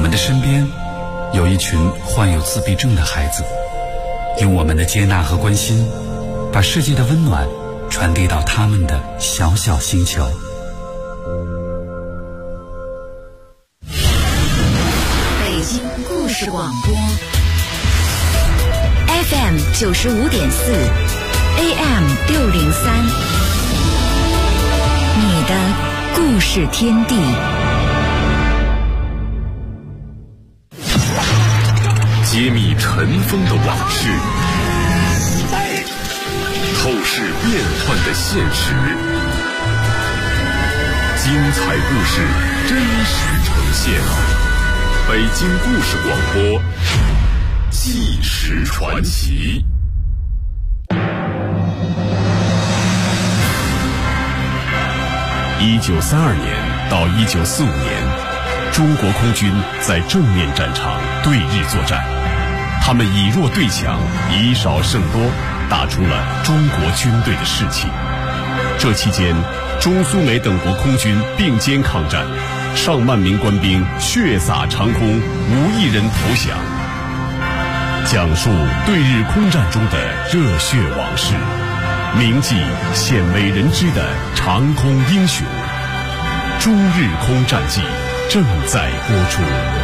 们的身边有一群患有自闭症的孩子，用我们的接纳和关心，把世界的温暖传递到他们的小小星球。 北京故事广播 FM 95.4 AM 603，你的故事天地。 揭秘尘封的往事，透视变幻的现实，精彩故事真实呈现。北京故事广播，纪实传奇。1932年到1945年，中国空军在正面战场对日作战，他们以弱对强，以少胜多，打出了中国军队的士气。这期间，中苏美等国空军并肩抗战，上万名官兵血洒长空，无一人投降。讲述对日空战中的热血往事，铭记鲜为人知的长空英雄。中日空战记正在播出。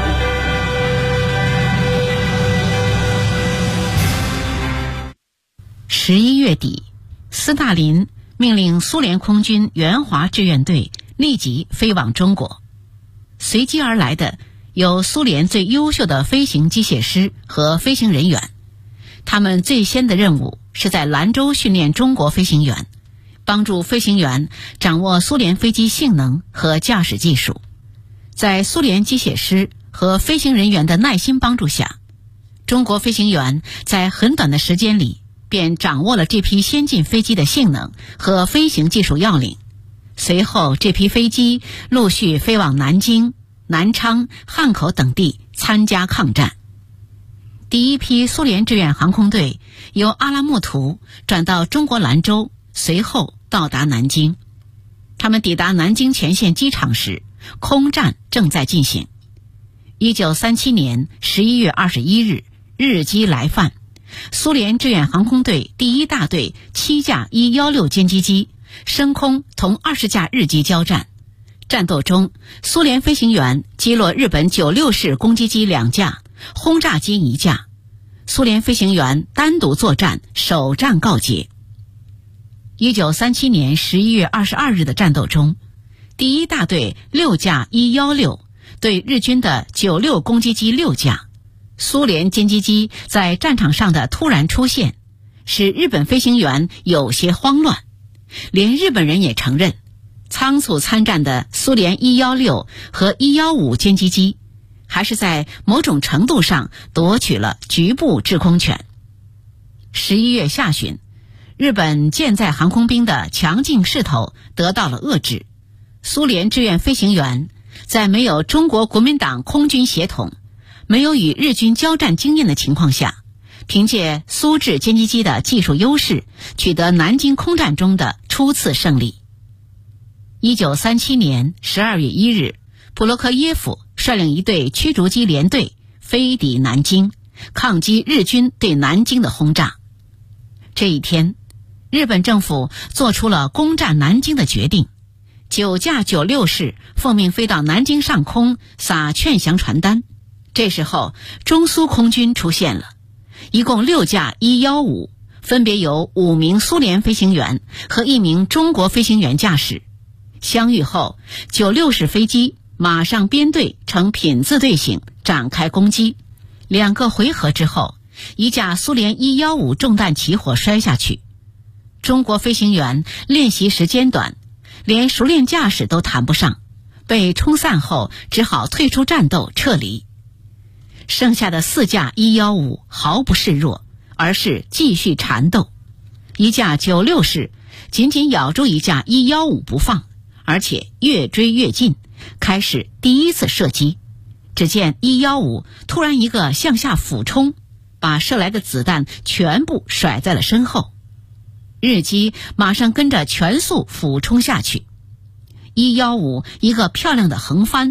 11月底，斯大林命令苏联空军援华志愿队立即飞往中国。随即而来的有苏联最优秀的飞行机械师和飞行人员，他们最先的任务是在兰州训练中国飞行员，帮助飞行员掌握苏联飞机性能和驾驶技术。在苏联机械师和飞行人员的耐心帮助下，中国飞行员在很短的时间里便掌握了这批先进飞机的性能和飞行技术要领。随后这批飞机陆续飞往南京、南昌、汉口等地参加抗战。第一批苏联志愿航空队由阿拉木图转到中国兰州，随后到达南京。他们抵达南京前线机场时，空战正在进行。1937年11月21日，日机来犯，苏联志愿航空队第一大队7架116歼击机升空同20架日机交战。战斗中，苏联飞行员击落日本96式攻击机2架，轰炸机1架。苏联飞行员单独作战，首战告捷。1937年11月22日的战斗中，第一大队6架116对日军的96攻击机6架。苏联歼击机在战场上的突然出现，使日本飞行员有些慌乱。连日本人也承认，仓促参战的苏联116和115歼击机还是在某种程度上夺取了局部制空权。11月下旬，日本舰载航空兵的强劲势头得到了遏制。苏联志愿飞行员在没有中国国民党空军协同，没有与日军交战经验的情况下，凭借苏制歼击机的技术优势，取得南京空战中的初次胜利。1937年12月1日，普罗科耶夫率领一队驱逐机联队飞抵南京，抗击日军对南京的轰炸。这一天，日本政府做出了攻占南京的决定，9架96式奉命飞到南京上空撒劝降传单。这时候，中苏空军出现了，一共6架115，分别由5名苏联飞行员和1名中国飞行员驾驶。相遇后，96式飞机马上编队呈品字队形展开攻击。2个回合之后，一架苏联115中弹起火摔下去。中国飞行员练习时间短，连熟练驾驶都谈不上，被冲散后只好退出战斗撤离。剩下的4架115毫不示弱，而是继续缠斗。一架96式紧紧咬住一架115不放，而且越追越近，开始第一次射击。只见115突然一个向下俯冲，把射来的子弹全部甩在了身后。日机马上跟着全速俯冲下去。115一个漂亮的横翻，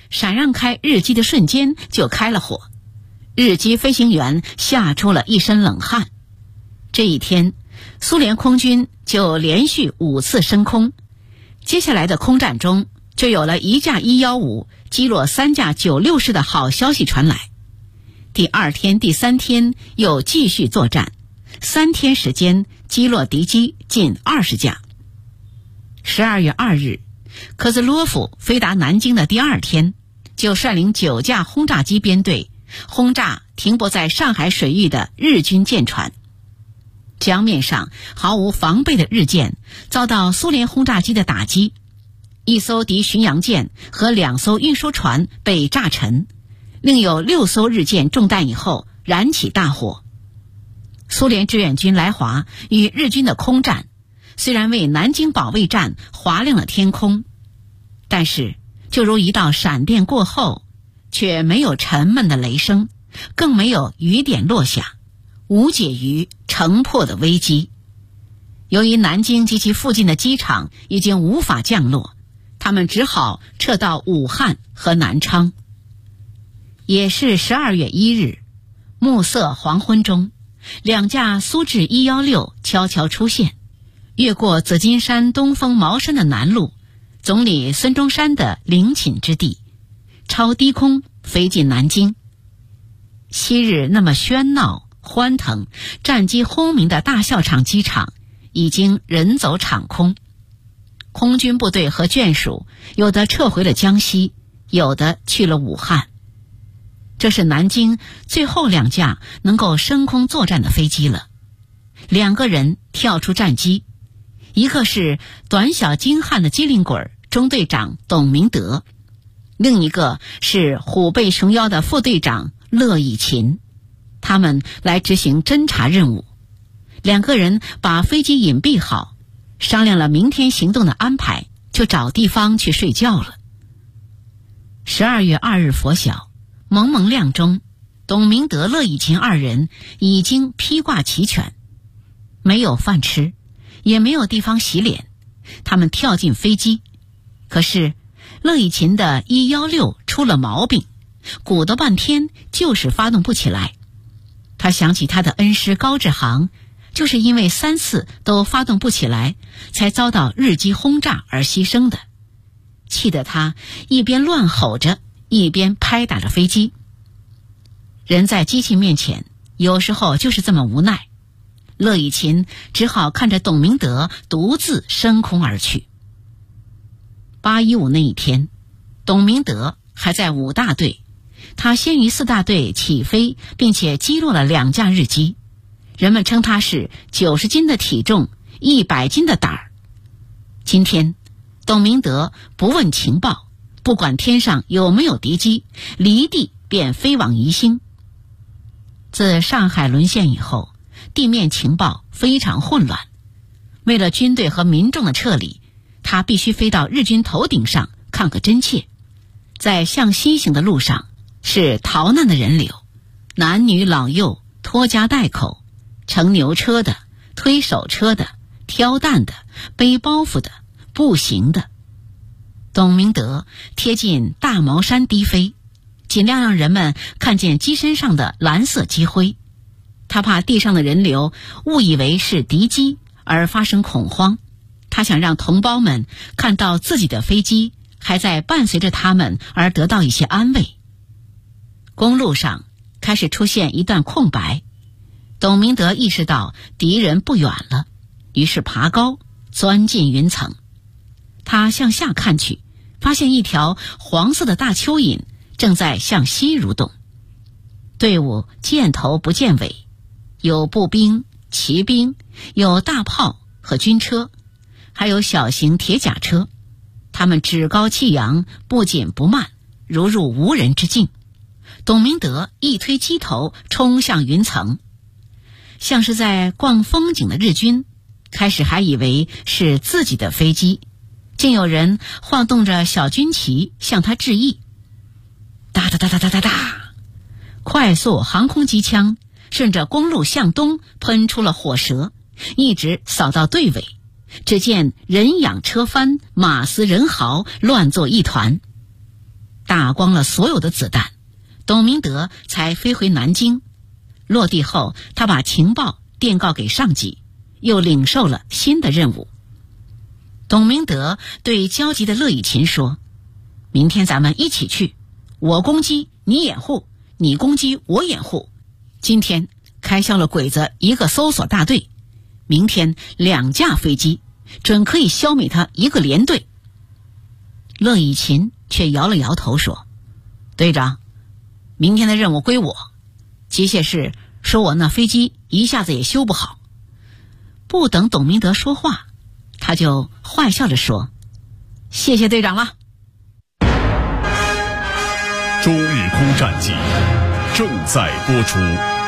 闪让开日机的瞬间就开了火，日机飞行员吓出了一身冷汗。这一天，苏联空军就连续5次升空，接下来的空战中就有了1架115击落3架96式的好消息传来。第2天、第3天又继续作战，3天时间击落敌机近20架。12月2日，科兹洛夫飞达南京的第2天，就率领9架轰炸机编队轰炸停泊在上海水域的日军舰船。江面上毫无防备的日舰遭到苏联轰炸机的打击，1艘敌巡洋舰和2艘运输船被炸沉，另有6艘日舰中弹以后燃起大火。苏联志愿军来华与日军的空战虽然为南京保卫战划亮了天空，但是就如一道闪电过后，却没有沉闷的雷声，更没有雨点落下，无解于城破的危机。由于南京及其附近的机场已经无法降落，他们只好撤到武汉和南昌。也是12月1日，暮色黄昏中，2架苏制116悄悄出现，越过紫金山东风茅山的南路，总理孙中山的陵寝之地，超低空飞进南京。昔日那么喧闹欢腾、战机轰鸣的大校场机场已经人走场空，空军部队和眷属有的撤回了江西，有的去了武汉。这是南京最后2架能够升空作战的飞机了。2个人跳出战机，一个是短小精悍的机灵鬼中队长董明德，另一个是虎背熊腰的副队长乐以琴。他们来执行侦察任务。2个人把飞机隐蔽好，商量了明天行动的安排，就找地方去睡觉了。12月2日拂晓，蒙蒙亮中，董明德、乐以琴2人已经披挂齐全，没有饭吃，也没有地方洗脸。他们跳进飞机，可是乐以琴的116出了毛病，鼓捣半天就是发动不起来。他想起他的恩师高志航，就是因为3次都发动不起来，才遭到日机轰炸而牺牲的，气得他一边乱吼着，一边拍打着飞机。人在机器面前，有时候就是这么无奈。乐以琴只好看着董明德独自升空而去。815那一天，董明德还在5大队，他先于4大队起飞，并且击落了2架日机。人们称他是90斤的体重，100斤的胆儿。今天，董明德不问情报，不管天上有没有敌机，离地便飞往宜兴。自上海沦陷以后，地面情报非常混乱，为了军队和民众的撤离，他必须飞到日军头顶上看个真切。在向西行的路上是逃难的人流，男女老幼，拖家带口，乘牛车的，推手车的，挑担的，背包袱的，步行的。董明德贴近大茅山低飞，尽量让人们看见机身上的蓝色机徽。他怕地上的人流误以为是敌机而发生恐慌，他想让同胞们看到自己的飞机还在伴随着他们而得到一些安慰。公路上开始出现一段空白，董明德意识到敌人不远了，于是爬高钻进云层。他向下看去，发现一条黄色的大蚯蚓正在向西蠕动。队伍见头不见尾，有步兵、骑兵，有大炮和军车，还有小型铁甲车。他们趾高气扬，不紧不慢，如入无人之境。董明德一推机头冲向云层，像是在逛风景的日军开始还以为是自己的飞机，竟有人晃动着小军旗向他致意。哒哒哒哒哒哒哒，快速航空机枪顺着公路向东喷出了火舌，一直扫到队尾。只见人仰车翻，马嘶人嚎，乱作一团。 打光了所有的子弹，董明德才飞回南京。落地后，他把情报电告给上级，又领受了新的任务。董明德对焦急的乐以琴说：明天咱们一起去，我攻击你掩护，你攻击我掩护。今天开销了鬼子一个搜索大队，明天2架飞机，准可以消灭他一个连队。乐以琴却摇了摇头说：队长，明天的任务归我，机械室说我那飞机一下子也修不好。不等董明德说话，他就坏笑着说：谢谢队长了。 中日空战记正在播出。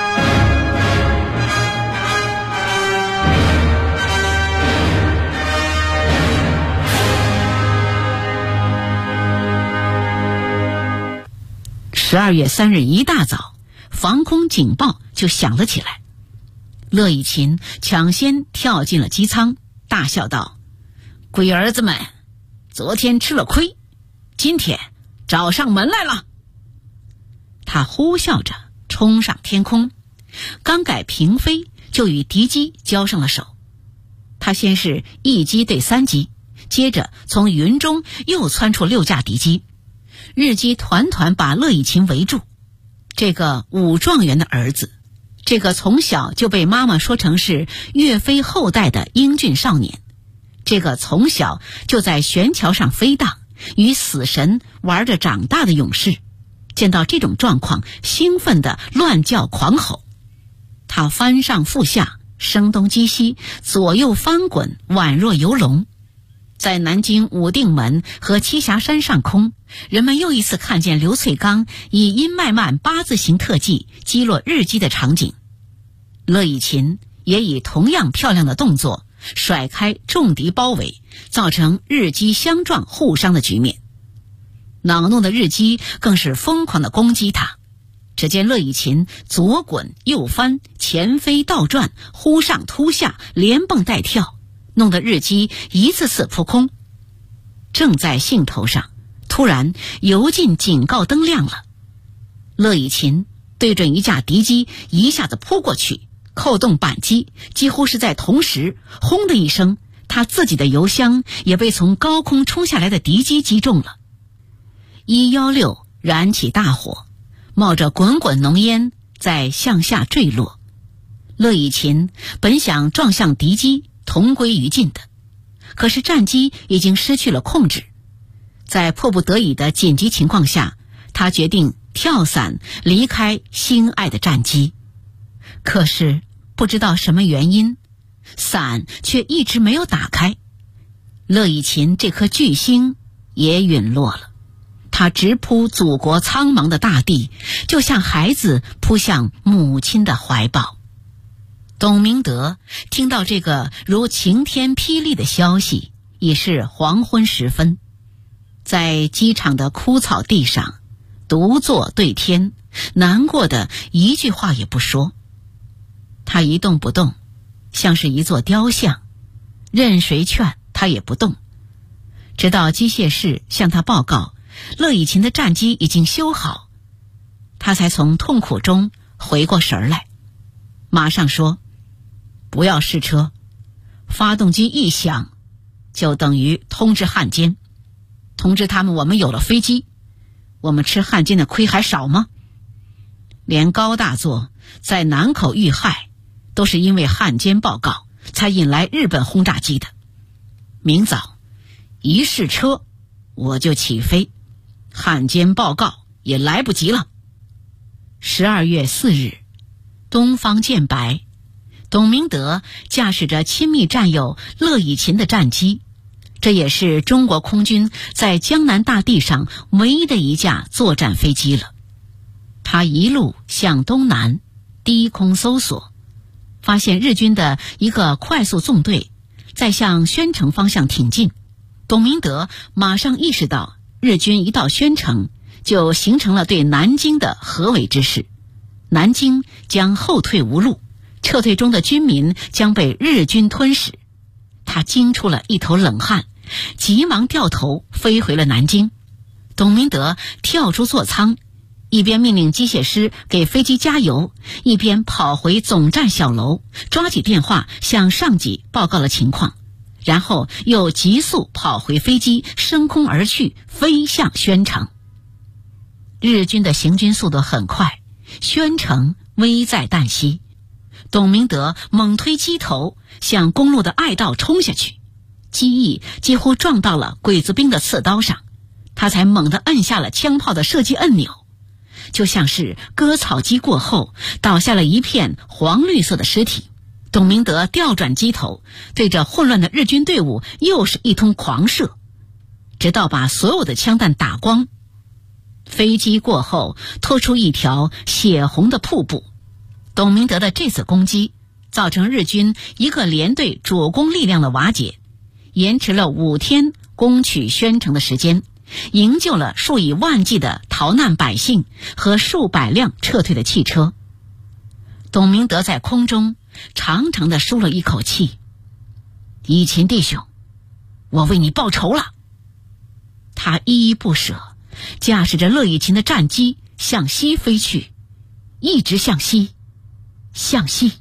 12月3日一大早，防空警报就响了起来。乐以琴抢先跳进了机舱，大笑道：龟儿子们，昨天吃了亏，今天找上门来了。他呼啸着冲上天空，刚改平飞就与敌机交上了手。他先是1机对3机，接着从云中又窜出6架敌机，日机团团把乐以琴围住。这个武状元的儿子，这个从小就被妈妈说成是岳飞后代的英俊少年，这个从小就在悬桥上飞荡，与死神玩着长大的勇士，见到这种状况，兴奋地乱叫狂吼。他翻上覆下，声东击西，左右翻滚，宛若游龙。在南京武定门和栖霞山上空，人们又一次看见刘粹刚以殷麦曼8字形特技击落日机的场景。乐以琴也以同样漂亮的动作甩开重敌包围，造成日机相撞互伤的局面。恼怒的日机更是疯狂地攻击他。只见乐以琴左滚右翻，前飞倒转，忽上突下，连蹦带跳，弄得日机一次次扑空。正在兴头上，突然油尽警告灯亮了。乐以琴对准一架敌机一下子扑过去，扣动扳机，几乎是在同时，轰的一声，他自己的油箱也被从高空冲下来的敌机击中了。116燃起大火，冒着滚滚浓烟在向下坠落。乐以琴本想撞向敌机同归于尽的，可是战机已经失去了控制。在迫不得已的紧急情况下，他决定跳伞离开心爱的战机。可是不知道什么原因，伞却一直没有打开。乐以琴这颗巨星也陨落了，他直扑祖国苍茫的大地，就像孩子扑向母亲的怀抱。董明德听到这个如晴天霹雳的消息，已是黄昏时分，在机场的枯草地上独坐对天，难过的一句话也不说。他一动不动，像是一座雕像，任谁劝他也不动。直到机械室向他报告乐以琴的战机已经修好，他才从痛苦中回过神来，马上说：不要试车，发动机一响就等于通知汉奸，通知他们我们有了飞机，我们吃汉奸的亏还少吗？连高大作在南口遇害都是因为汉奸报告才引来日本轰炸机的。明早一试车我就起飞，汉奸报告也来不及了。12月4日，东方见白，董明德驾驶着亲密战友乐以琴的战机，这也是中国空军在江南大地上唯一的一架作战飞机了。他一路向东南低空搜索，发现日军的一个快速纵队在向宣城方向挺进。董明德马上意识到，日军一到宣城就形成了对南京的合围之势，南京将后退无路，撤退中的军民将被日军吞噬。他惊出了一头冷汗，急忙掉头飞回了南京。 董明德跳出座舱，一边命令机械师给飞机加油，一边跑回总站小楼，抓起电话向上级报告了情况，然后又急速跑回飞机，升空而去，飞向宣城。日军的行军速度很快，宣城危在旦夕。董明德猛推机头，向公路的隘道冲下去，机翼几乎撞到了鬼子兵的刺刀上，他才猛地摁下了枪炮的射击按钮，就像是割草机过后倒下了一片黄绿色的尸体。董明德调转机头，对着混乱的日军队伍又是一通狂射，直到把所有的枪弹打光。飞机过后拖出一条血红的瀑布。董明德的这次攻击造成日军一个连队主攻力量的瓦解，延迟了5天攻取宣城的时间，营救了数以万计的逃难百姓和数百辆撤退的汽车。董明德在空中长长地舒了一口气，以勤弟兄，我为你报仇了。他依依不舍，驾驶着乐以勤的战机向西飞去，一直向西，向西。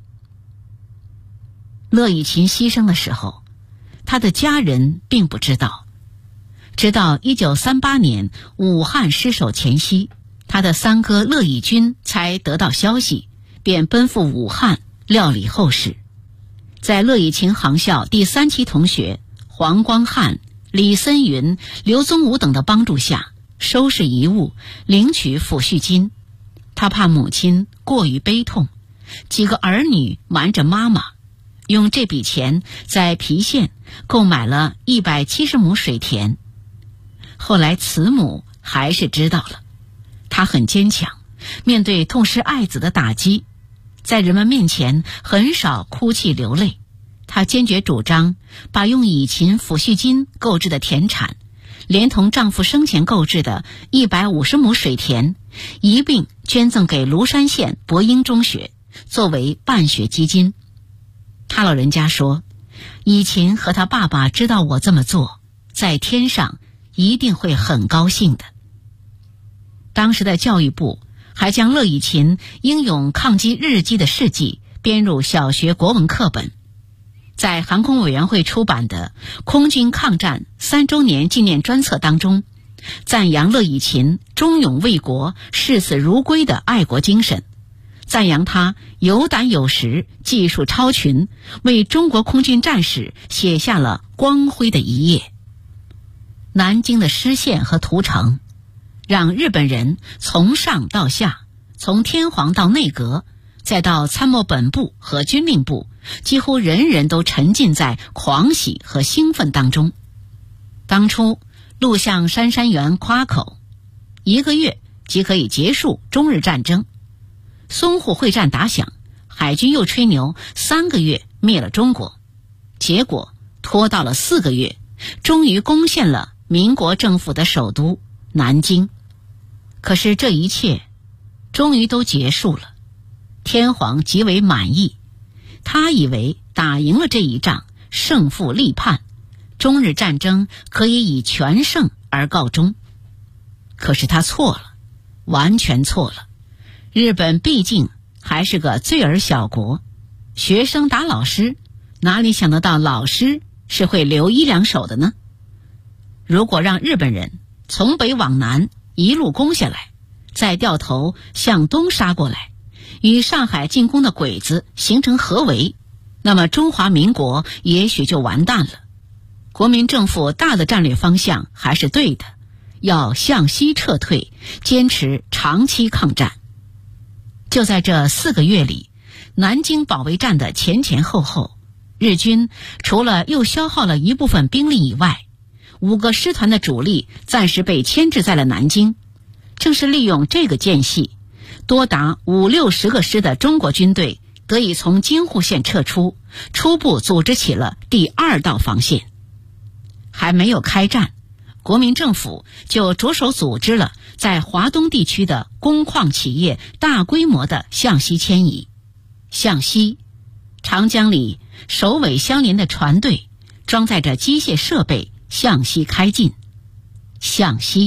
乐以勤牺牲的时候，他的家人并不知道，直到1938年武汉失守前夕，他的三哥乐以军才得到消息，便奔赴武汉料理后事。在乐以勤航校第3期同学黄光汉、李森云、刘宗武等的帮助下，收拾遗物，领取抚恤金。他怕母亲过于悲痛，几个儿女瞒着妈妈，用这笔钱在郫县购买了170亩水田。后来慈母还是知道了，他很坚强，面对痛失爱子的打击，在人们面前很少哭泣流泪。他坚决主张把用以勤抚恤金购置的田产，连同丈夫生前购置的150亩水田一并捐赠给庐山县博英中学，作为办学基金。他老人家说，以勤和他爸爸知道我这么做，在天上一定会很高兴的。当时的教育部还将乐以勤英勇抗击日机的事迹编入小学国文课本。在航空委员会出版的空军抗战3周年纪念专册当中，赞扬乐以勤忠勇为国、视死如归的爱国精神，赞扬他有胆有识、技术超群，为中国空军战史写下了光辉的一页。南京的失陷和屠城，让日本人从上到下，从天皇到内阁，再到参谋本部和军令部，几乎人人都沉浸在狂喜和兴奋当中。当初陆相杉山元夸口，1个月即可以结束中日战争。淞沪会战打响，海军又吹牛3个月灭了中国，结果拖到了4个月，终于攻陷了民国政府的首都南京。可是这一切终于都结束了，天皇极为满意，他以为打赢了这一仗，胜负立判，中日战争可以以全胜而告终。可是他错了，完全错了。日本毕竟还是个罪儿小国，学生打老师，哪里想得到老师是会留1两手的呢？如果让日本人从北往南一路攻下来，再掉头向东杀过来，与上海进攻的鬼子形成合围，那么中华民国也许就完蛋了。国民政府大的战略方向还是对的，要向西撤退，坚持长期抗战。就在这4个月里，南京保卫战的前前后后，日军除了又消耗了一部分兵力以外，5个师团的主力暂时被牵制在了南京。正是利用这个间隙，多达50-60个师的中国军队得以从京沪线撤出，初步组织起了第2道防线。还没有开战，国民政府就着手组织了在华东地区的工矿企业大规模的向西迁移。向西，长江里首尾相连的船队装载着机械设备向西开进。向西，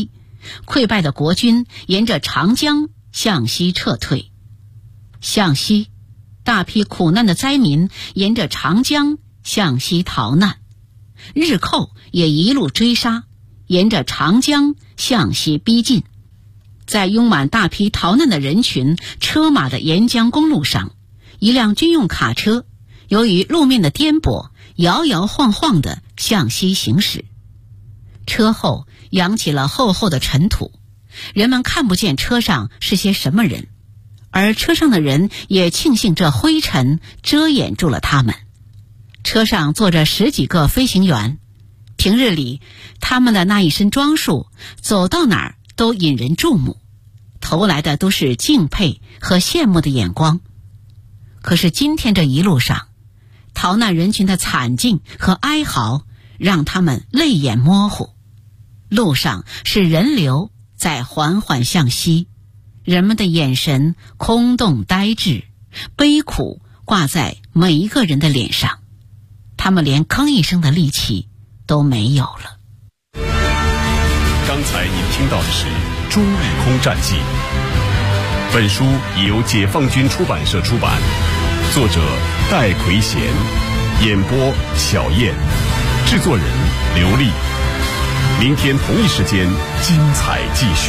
溃败的国军沿着长江向西撤退。向西，大批苦难的灾民沿着长江向西逃难，日寇也一路追杀，沿着长江向西逼近。在拥满大批逃难的人群车马的沿江公路上，一辆军用卡车由于路面的颠簸，摇摇晃晃地向西行驶。车后扬起了厚厚的尘土，人们看不见车上是些什么人，而车上的人也庆幸这灰尘遮掩住了他们。车上坐着10几个飞行员，平日里他们的那一身装束走到哪儿都引人注目，投来的都是敬佩和羡慕的眼光。可是今天这一路上，逃难人群的惨境和哀嚎让他们泪眼模糊。路上是人流在缓缓向西，人们的眼神空洞呆滞，悲苦挂在每一个人的脸上，他们连吭一声的力气都没有了。 刚才您听到的是《中日空战记》，本书由解放军出版社出版，作者戴奎贤，演播小燕，制作人刘丽。明天同一时间精彩继续。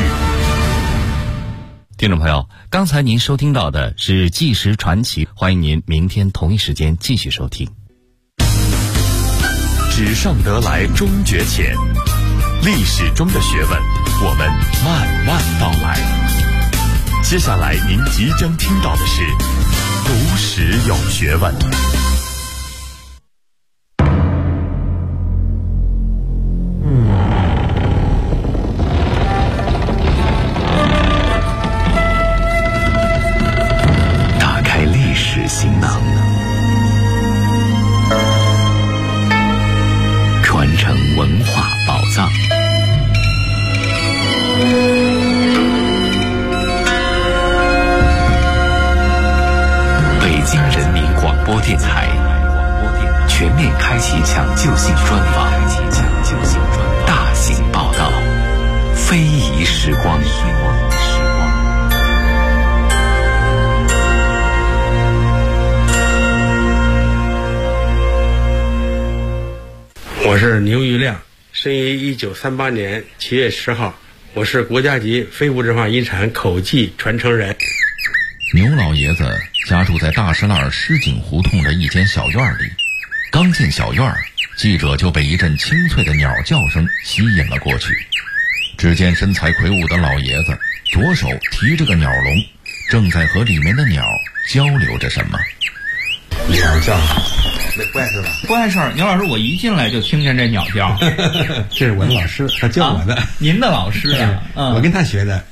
听众朋友，刚才您收听到的是纪实传奇，欢迎您明天同一时间继续收听。 纸上得来终觉浅，历史中的学问，我们慢慢道来。接下来您即将听到的是读史有学问。 打开历史行囊，传承文化宝藏。北京人民广播电台全面开启抢救性专访，大型报道，非遗时光。 我是牛玉亮，生于1938年7月10号，我是国家级非物质文化遗产口技传承人。 牛老爷子家住在大石栏狮井胡同的一间小院里，刚进小院，记者就被一阵清脆的鸟叫声吸引了过去。只见身材魁梧的老爷子左手提着个鸟笼，正在和里面的鸟交流着什么。 鸟叫，那不碍事吧？ 不碍事儿。牛老师，我一进来就听见这鸟叫。 这是我的老师，他教我的。 您的老师啊？ 我跟他学的。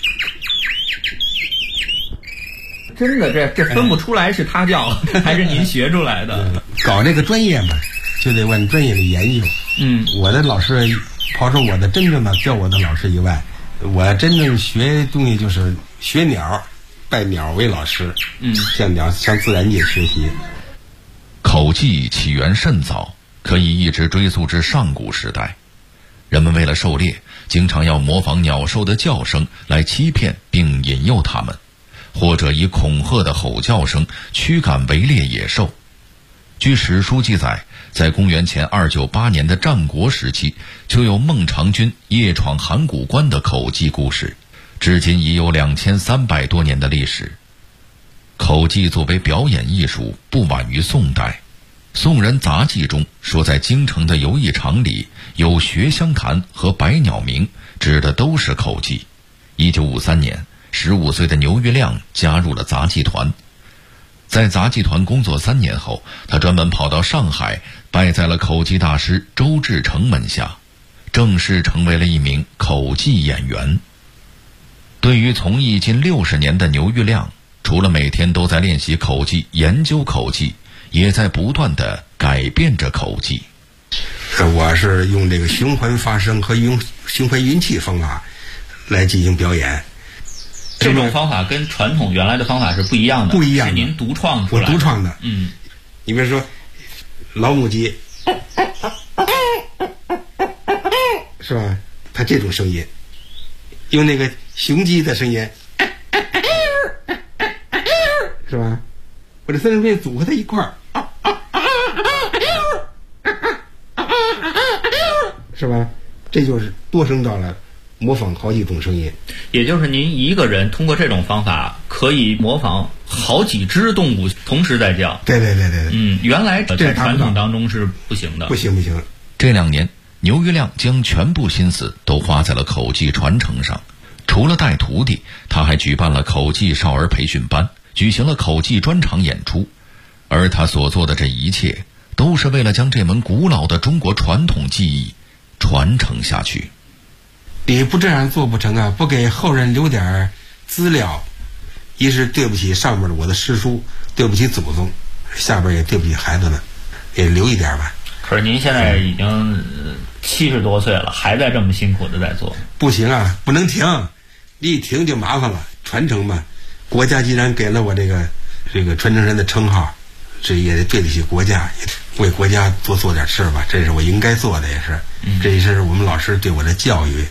真的，这分不出来是他叫还是您学出来的。 搞这个专业嘛，就得往专业里研究。我的老师刨出我的真正的教我的老师以外，我真正学东西就是学鸟，拜鸟为老师。向自然界学习。 口技起源甚早，可以一直追溯至上古时代。人们为了狩猎，经常要模仿鸟兽的叫声来欺骗并引诱它们，或者以恐吓的吼叫声驱赶围猎野兽。据史书记载，在公元前298年的战国时期，就有孟尝君夜闯函谷关的口技故事，至今已有2300多年的历史。口技作为表演艺术，不晚于宋代。宋人杂记中说，在京城的游艺场里有学香坛和百鸟鸣，指的都是口技。1953年，15岁的牛玉亮加入了杂技团。在杂技团工作3年后，他专门跑到上海，拜在了口技大师周志成门下，正式成为了一名口技演员。对于从艺近60年的牛玉亮，除了每天都在练习口技、研究口技，也在不断地改变着口技。 我是用这个循环发声和用循环运气方法来进行表演。 这种方法跟传统原来的方法是不一样的， 不一样的， 是您独创出来的。 我独创的。你比如说老母鸡，是吧？它这种声音， 用那个雄鸡的声音，是吧？我这三声变组合在一块儿，是吧？这就是多声道了，模仿好几种声音。 也就是您一个人通过这种方法可以模仿好几只动物同时在叫。 对。 原来在传统当中是不行的。 不行。 这2年，牛玉亮将全部心思都花在了口技传承上。除了带徒弟，他还举办了口技少儿培训班，举行了口技专场演出。而他所做的这一切，都是为了将这门古老的中国传统技艺传承下去。 你不这样做不成啊！不给后人留点资料，一是对不起上面的我的师叔，对不起祖宗，下边也对不起孩子们，也留一点吧。 可是您现在已经70多岁了，还在这么辛苦的在做。 不行啊，不能停，一停就麻烦了。传承嘛，国家既然给了我这个传承人的称号，这也得对得起国家，也为国家多做点事吧，这是我应该做的，也是，这也是我们老师对我的教育。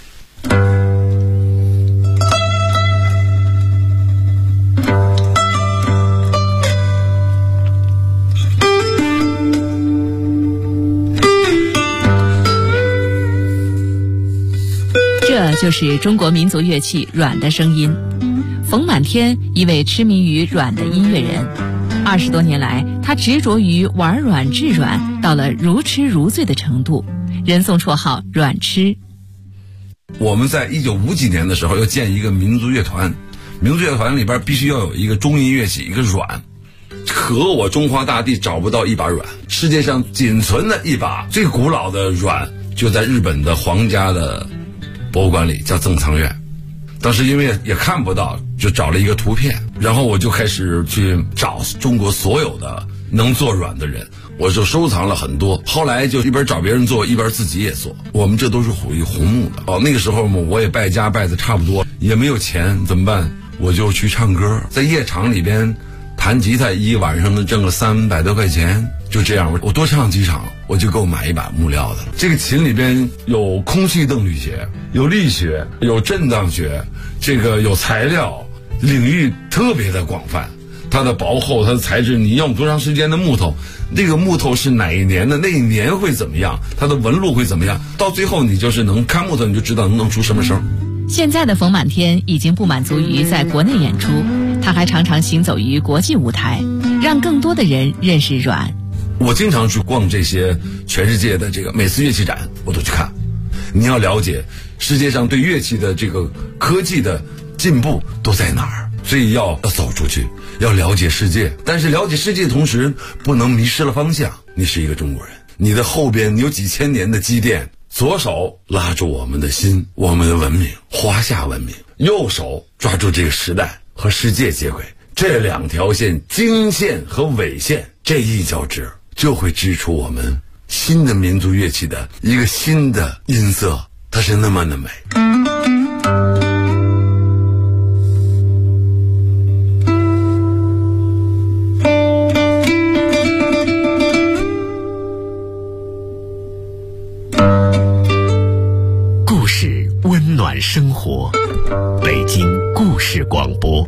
这就是中国民族乐器阮的声音。冯满天，一位痴迷于阮的音乐人，20多年来，他执着于玩阮制阮，到了如痴如醉的程度，人送绰号阮痴。 我们在1950几年的时候要建一个民族乐团，民族乐团里边必须要有一个中音乐器，一个阮。可我中华大地找不到一把阮，世界上仅存的一把最古老的阮就在日本的皇家的博物馆里，叫赠藏院。当时因为也看不到，就找了一个图片，然后我就开始去找中国所有的能做阮的人，我就收藏了很多。后来就一边找别人做，一边自己也做。我们这都是属于红木的。那个时候嘛，我也败家败的差不多，也没有钱，怎么办？我就去唱歌，在夜场里边弹吉他，一晚上能挣个300多块钱。就这样，我多唱几场，我就够买一把木料的。这个琴里边有空气动力学，有力学，有震荡学，这个有材料，领域特别的广泛。它的薄厚，它的材质，你用多长时间的木头，那个木头是哪一年的，那一年会怎么样，它的纹路会怎么样，到最后你就是能看木头，你就知道能出什么声。 现在的冯满天已经不满足于在国内演出，他还常常行走于国际舞台，让更多的人认识阮。 我经常去逛这些全世界的这个每次乐器展，我都去看。你要了解世界上对乐器的这个科技的进步都在哪儿，所以要走出去，要了解世界。但是了解世界的同时，不能迷失了方向。你是一个中国人，你的后边有几千年的积淀，左手拉住我们的心，我们的文明，华夏文明；右手抓住这个时代和世界接轨。这2条线，经线和纬线，这一交织，就会织出我们新的民族乐器的一个新的音色，它是那么的美。 故事温暖生活，北京故事广播。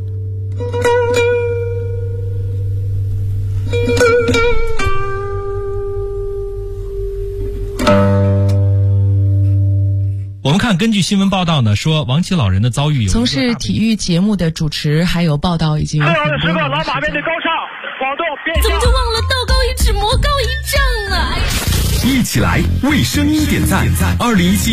我们看，根据新闻报道呢，说亡妻老人的遭遇有从事体育节目的主持还有报道已经有很多年的时间。 老马面对高唱，广东变怎么就忘了道高一尺，魔高一丈啊！ 一起来为声音点赞。2017